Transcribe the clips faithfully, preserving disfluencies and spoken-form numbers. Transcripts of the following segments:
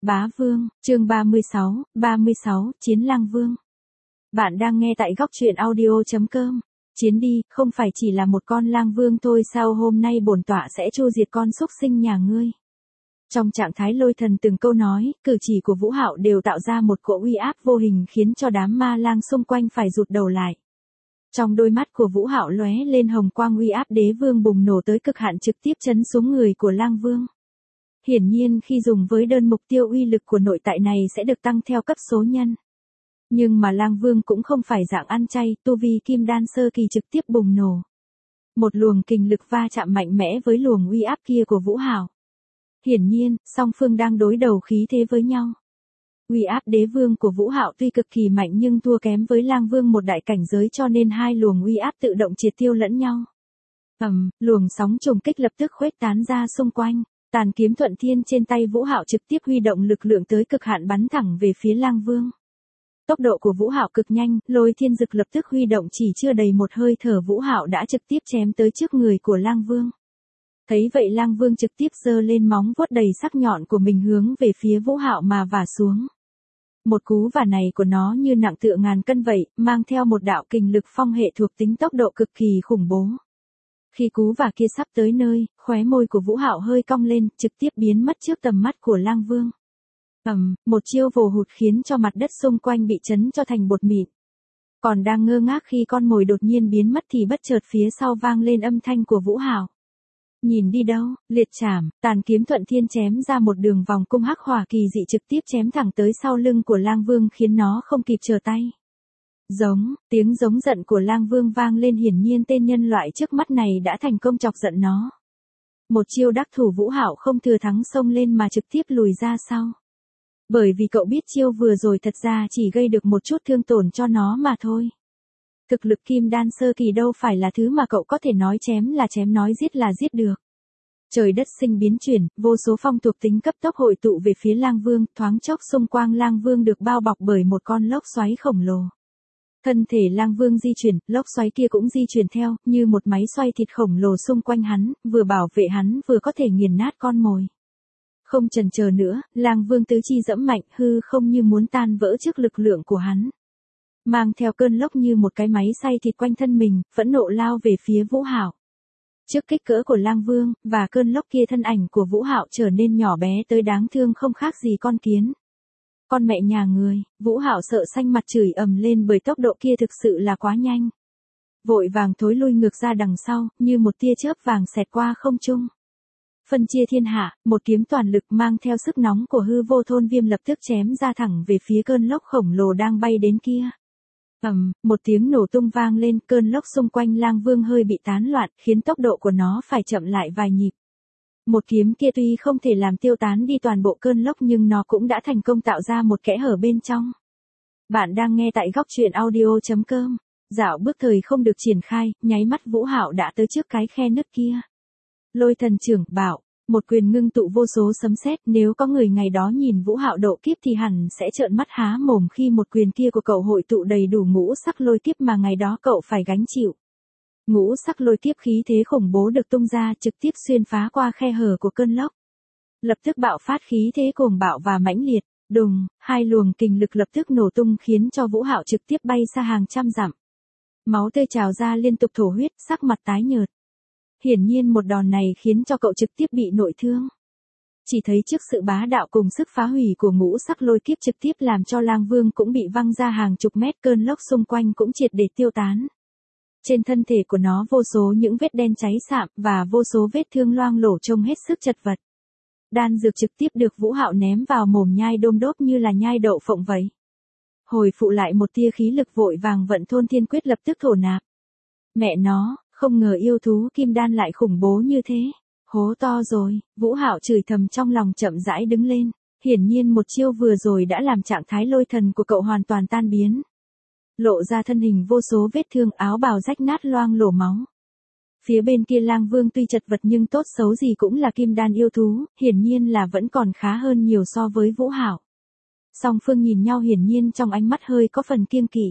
Bá Vương, chương ba mươi sáu, ba mươi sáu, Chiến Lang Vương. Bạn đang nghe tại góc truyện audio chấm com. Chiến đi, không phải chỉ là một con lang vương thôi sao, hôm nay bổn tọa sẽ tru diệt con súc sinh nhà ngươi. Trong trạng thái lôi thần từng câu nói, cử chỉ của Vũ Hạo đều tạo ra một cỗ uy áp vô hình khiến cho đám ma lang xung quanh phải rụt đầu lại. Trong đôi mắt của Vũ Hạo lóe lên hồng quang, uy áp đế vương bùng nổ tới cực hạn, trực tiếp chấn xuống người của lang vương. Hiển nhiên khi dùng với đơn mục tiêu, uy lực của nội tại này sẽ được tăng theo cấp số nhân. Nhưng mà lang vương cũng không phải dạng ăn chay, tu vi kim đan sơ kỳ trực tiếp bùng nổ. Một luồng kình lực va chạm mạnh mẽ với luồng uy áp kia của Vũ Hạo. Hiển nhiên, song phương đang đối đầu khí thế với nhau. Uy áp đế vương của Vũ Hạo tuy cực kỳ mạnh nhưng thua kém với lang vương một đại cảnh giới, cho nên hai luồng uy áp tự động triệt tiêu lẫn nhau. Ầm, luồng sóng trùng kích lập tức khuếch tán ra xung quanh. Tàn kiếm thuận thiên trên tay Vũ Hạo trực tiếp huy động lực lượng tới cực hạn, bắn thẳng về phía lang vương. Tốc độ của Vũ Hạo cực nhanh, lôi thiên dực lập tức huy động, chỉ chưa đầy một hơi thở Vũ Hạo đã trực tiếp chém tới trước người của lang vương. Thấy vậy lang vương trực tiếp giơ lên móng vuốt đầy sắc nhọn của mình hướng về phía Vũ Hạo mà vả xuống. Một cú vả này của nó như nặng tựa ngàn cân vậy, mang theo một đạo kình lực phong hệ thuộc tính tốc độ cực kỳ khủng bố. Khi cú vả kia sắp tới nơi, khóe môi của Vũ Hạo hơi cong lên, trực tiếp biến mất trước tầm mắt của lang vương. Ầm, một chiêu vồ hụt khiến cho mặt đất xung quanh bị chấn cho thành bột mịn. Còn đang ngơ ngác khi con mồi đột nhiên biến mất thì bất chợt phía sau vang lên âm thanh của Vũ Hạo. Nhìn đi đâu, liệt chảm, tàn kiếm thuận thiên chém ra một đường vòng cung hắc hỏa kỳ dị, trực tiếp chém thẳng tới sau lưng của lang vương khiến nó không kịp trở tay. Giống, tiếng giống giận của lang vương vang lên, hiển nhiên tên nhân loại trước mắt này đã thành công chọc giận nó. Một chiêu đắc thủ Vũ Hạo không thừa thắng xông lên mà trực tiếp lùi ra sau. Bởi vì cậu biết chiêu vừa rồi thật ra chỉ gây được một chút thương tổn cho nó mà thôi. Thực lực kim đan sơ kỳ đâu phải là thứ mà cậu có thể nói chém là chém, nói giết là giết được. Trời đất sinh biến chuyển, vô số phong thuộc tính cấp tốc hội tụ về phía lang vương, thoáng chốc xung quanh lang vương được bao bọc bởi một con lốc xoáy khổng lồ. Thân thể lang vương di chuyển, lốc xoáy kia cũng di chuyển theo, như một máy xoay thịt khổng lồ xung quanh hắn, vừa bảo vệ hắn vừa có thể nghiền nát con mồi. Không chần chờ nữa, lang vương tứ chi dẫm mạnh, hư không như muốn tan vỡ trước lực lượng của hắn. Mang theo cơn lốc như một cái máy xay thịt quanh thân mình, phẫn nộ lao về phía Vũ Hạo. Trước kích cỡ của lang vương, và cơn lốc kia, thân ảnh của Vũ Hạo trở nên nhỏ bé tới đáng thương không khác gì con kiến. Con mẹ nhà người, Vũ Hạo sợ xanh mặt chửi ầm lên bởi tốc độ kia thực sự là quá nhanh. Vội vàng thối lui ngược ra đằng sau, như một tia chớp vàng xẹt qua không trung. Phân chia thiên hạ, một kiếm toàn lực mang theo sức nóng của hư vô thôn viêm lập tức chém ra thẳng về phía cơn lốc khổng lồ đang bay đến kia. Ầm, một tiếng nổ tung vang lên, cơn lốc xung quanh lang vương hơi bị tán loạn, khiến tốc độ của nó phải chậm lại vài nhịp. Một kiếm kia tuy không thể làm tiêu tán đi toàn bộ cơn lốc nhưng nó cũng đã thành công tạo ra một kẽ hở bên trong. Bạn đang nghe tại góc truyện audio chấm com. Dạo bước thời không được triển khai, nháy mắt Vũ Hạo đã tới trước cái khe nứt kia. Lôi thần trưởng bảo, một quyền ngưng tụ vô số sấm sét, nếu có người ngày đó nhìn Vũ Hạo độ kiếp thì hẳn sẽ trợn mắt há mồm khi một quyền kia của cậu hội tụ đầy đủ ngũ sắc lôi kiếp mà ngày đó cậu phải gánh chịu. Ngũ sắc lôi kiếp khí thế khủng bố được tung ra, trực tiếp xuyên phá qua khe hở của cơn lốc. Lập tức bạo phát khí thế cuồng bạo và mãnh liệt, đùng, hai luồng kình lực lập tức nổ tung khiến cho Vũ Hạo trực tiếp bay xa hàng trăm dặm. Máu tươi trào ra liên tục, thổ huyết, sắc mặt tái nhợt. Hiển nhiên một đòn này khiến cho cậu trực tiếp bị nội thương. Chỉ thấy trước sự bá đạo cùng sức phá hủy của ngũ sắc lôi kiếp trực tiếp làm cho lang vương cũng bị văng ra hàng chục mét, cơn lốc xung quanh cũng triệt để tiêu tán. Trên thân thể của nó vô số những vết đen cháy xạm và vô số vết thương loang lổ trông hết sức chật vật. Đan dược trực tiếp được Vũ Hạo ném vào mồm nhai đôm đốp như là nhai đậu phộng vậy. Hồi phụ lại một tia khí lực, vội vàng vận thôn thiên quyết lập tức thổ nạp. Mẹ nó, không ngờ yêu thú kim đan lại khủng bố như thế. Hố to rồi, Vũ Hạo chửi thầm trong lòng, chậm rãi đứng lên. Hiển nhiên một chiêu vừa rồi đã làm trạng thái lôi thần của cậu hoàn toàn tan biến. Lộ ra thân hình vô số vết thương, áo bào rách nát loang lổ máu. Phía bên kia lang vương tuy chật vật nhưng tốt xấu gì cũng là kim đan yêu thú, hiển nhiên là vẫn còn khá hơn nhiều so với Vũ Hạo. Song phương nhìn nhau, hiển nhiên trong ánh mắt hơi có phần kiêng kỵ.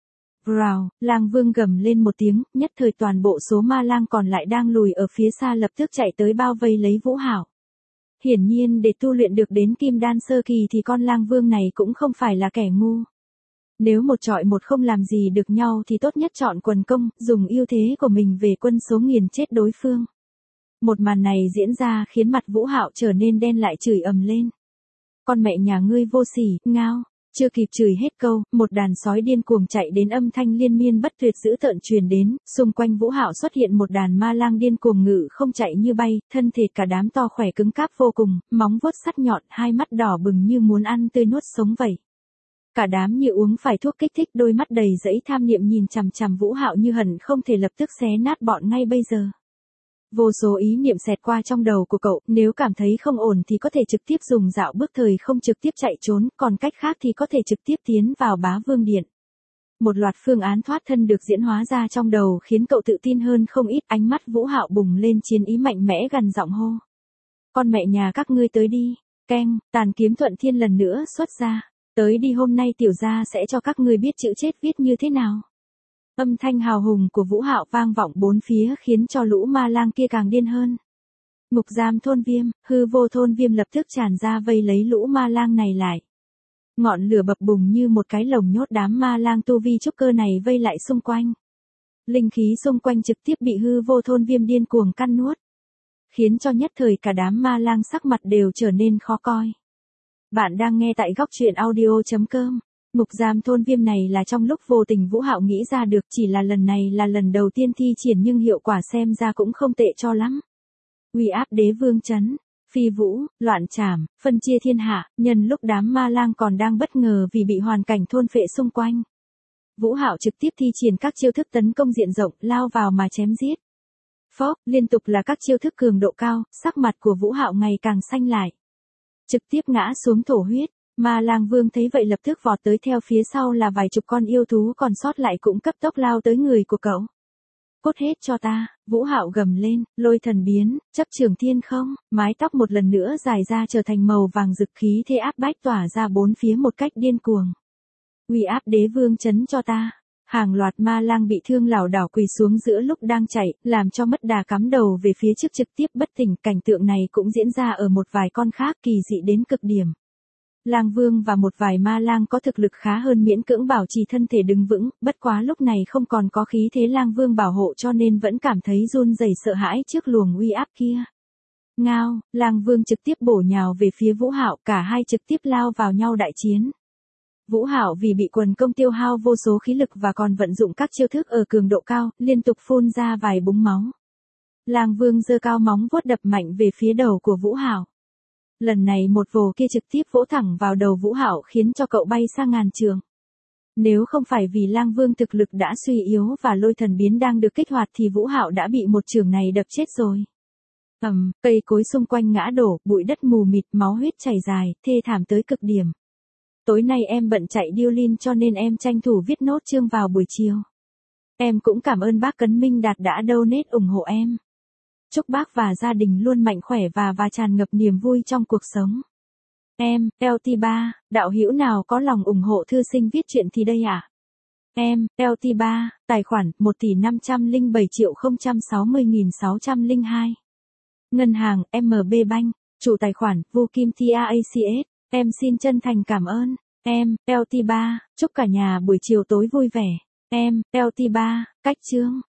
Rào, lang vương gầm lên một tiếng, nhất thời toàn bộ số ma lang còn lại đang lùi ở phía xa lập tức chạy tới bao vây lấy Vũ Hạo. Hiển nhiên để tu luyện được đến kim đan sơ kỳ thì con lang vương này cũng không phải là kẻ ngu. Nếu một trọi một không làm gì được nhau thì tốt nhất chọn quần công, dùng ưu thế của mình về quân số nghiền chết đối phương. Một màn này diễn ra khiến mặt Vũ Hạo trở nên đen lại, chửi ầm lên. Con mẹ nhà ngươi vô sỉ, ngao. Chưa kịp chửi hết câu, một đàn sói điên cuồng chạy đến, âm thanh liên miên bất tuyệt dữ tợn truyền đến, xung quanh Vũ Hạo xuất hiện một đàn ma lang điên cuồng ngự không chạy như bay, thân thể cả đám to khỏe cứng cáp vô cùng, móng vuốt sắc nhọn, hai mắt đỏ bừng như muốn ăn tươi nuốt sống vậy. Cả đám như uống phải thuốc kích thích, đôi mắt đầy dẫy tham niệm nhìn chằm chằm Vũ Hạo như hận không thể lập tức xé nát bọn ngay bây giờ. Vô số ý niệm xẹt qua trong đầu của cậu, nếu cảm thấy không ổn thì có thể trực tiếp dùng dạo bước thời không trực tiếp chạy trốn, còn cách khác thì có thể trực tiếp tiến vào Bá Vương Điện. Một loạt phương án thoát thân được diễn hóa ra trong đầu khiến cậu tự tin hơn không ít, ánh mắt Vũ Hạo bùng lên chiến ý mạnh mẽ, gằn giọng hô. Con mẹ nhà các ngươi tới đi, keng, tàn kiếm thuận thiên lần nữa xuất ra, tới đi, hôm nay tiểu gia sẽ cho các ngươi biết chữ chết viết như thế nào. Âm thanh hào hùng của Vũ Hạo vang vọng bốn phía khiến cho lũ ma lang kia càng điên hơn. Ngục giam thôn viêm, hư vô thôn viêm lập tức tràn ra vây lấy lũ ma lang này lại. Ngọn lửa bập bùng như một cái lồng nhốt đám ma lang tu vi trúc cơ này vây lại xung quanh. Linh khí xung quanh trực tiếp bị hư vô thôn viêm điên cuồng căn nuốt. Khiến cho nhất thời cả đám ma lang sắc mặt đều trở nên khó coi. Bạn đang nghe tại góc truyện audio chấm com. Ngục giam thôn viêm này là trong lúc vô tình Vũ Hạo nghĩ ra được, chỉ là lần này là lần đầu tiên thi triển nhưng hiệu quả xem ra cũng không tệ cho lắm. Uy áp đế vương chấn, phi vũ, loạn trảm, phân chia thiên hạ, nhân lúc đám ma lang còn đang bất ngờ vì bị hoàn cảnh thôn phệ xung quanh. Vũ Hạo trực tiếp thi triển các chiêu thức tấn công diện rộng, lao vào mà chém giết. Phốc, liên tục là các chiêu thức cường độ cao, sắc mặt của Vũ Hạo ngày càng xanh lại. Trực tiếp ngã xuống thổ huyết. Ma lang vương thấy vậy lập tức vọt tới, theo phía sau là vài chục con yêu thú còn sót lại cũng cấp tốc lao tới người của cậu. Cốt hết cho ta, Vũ Hạo gầm lên, lôi thần biến, chấp trường thiên không, mái tóc một lần nữa dài ra trở thành màu vàng rực, khí thế áp bách tỏa ra bốn phía một cách điên cuồng. Uy áp đế vương chấn cho ta. Hàng loạt ma lang bị thương lảo đảo quỳ xuống giữa lúc đang chạy, làm cho mất đà cắm đầu về phía trước trực tiếp bất tỉnh. Cảnh tượng này cũng diễn ra ở một vài con khác, kỳ dị đến cực điểm. Lang vương và một vài ma lang có thực lực khá hơn miễn cưỡng bảo trì thân thể đứng vững, bất quá lúc này không còn có khí thế lang vương bảo hộ cho nên vẫn cảm thấy run rẩy sợ hãi trước luồng uy áp kia. Ngao, lang vương trực tiếp bổ nhào về phía Vũ Hạo, cả hai trực tiếp lao vào nhau đại chiến. Vũ Hạo vì bị quần công tiêu hao vô số khí lực và còn vận dụng các chiêu thức ở cường độ cao, liên tục phun ra vài búng máu. Lang vương giơ cao móng vuốt đập mạnh về phía đầu của Vũ Hạo. Lần này một vồ kia trực tiếp vỗ thẳng vào đầu Vũ Hạo khiến cho cậu bay sang ngàn trường. Nếu không phải vì lang vương thực lực đã suy yếu và lôi thần biến đang được kích hoạt thì Vũ Hạo đã bị một trường này đập chết rồi. Ầm, cây cối xung quanh ngã đổ, bụi đất mù mịt, máu huyết chảy dài, thê thảm tới cực điểm. Tối nay em bận chạy điêu lin cho nên em tranh thủ viết nốt chương vào buổi chiều. Em cũng cảm ơn bác Cấn Minh Đạt đã donate ủng hộ em. Chúc bác và gia đình luôn mạnh khỏe và và tràn ngập niềm vui trong cuộc sống. Em, lờ tê ba, đạo hữu nào có lòng ủng hộ thư sinh viết truyện thì đây ạ. À? Em, lờ tê ba, tài khoản một tỷ năm trăm lẻ bảy triệu không trăm sáu mươi nghìn sáu trăm lẻ hai. Ngân hàng, em bê Bank, chủ tài khoản, Vu Kim tê a xê ét. Em xin chân thành cảm ơn. Em, lờ tê ba, chúc cả nhà buổi chiều tối vui vẻ. Em, lờ tê ba, cách chương.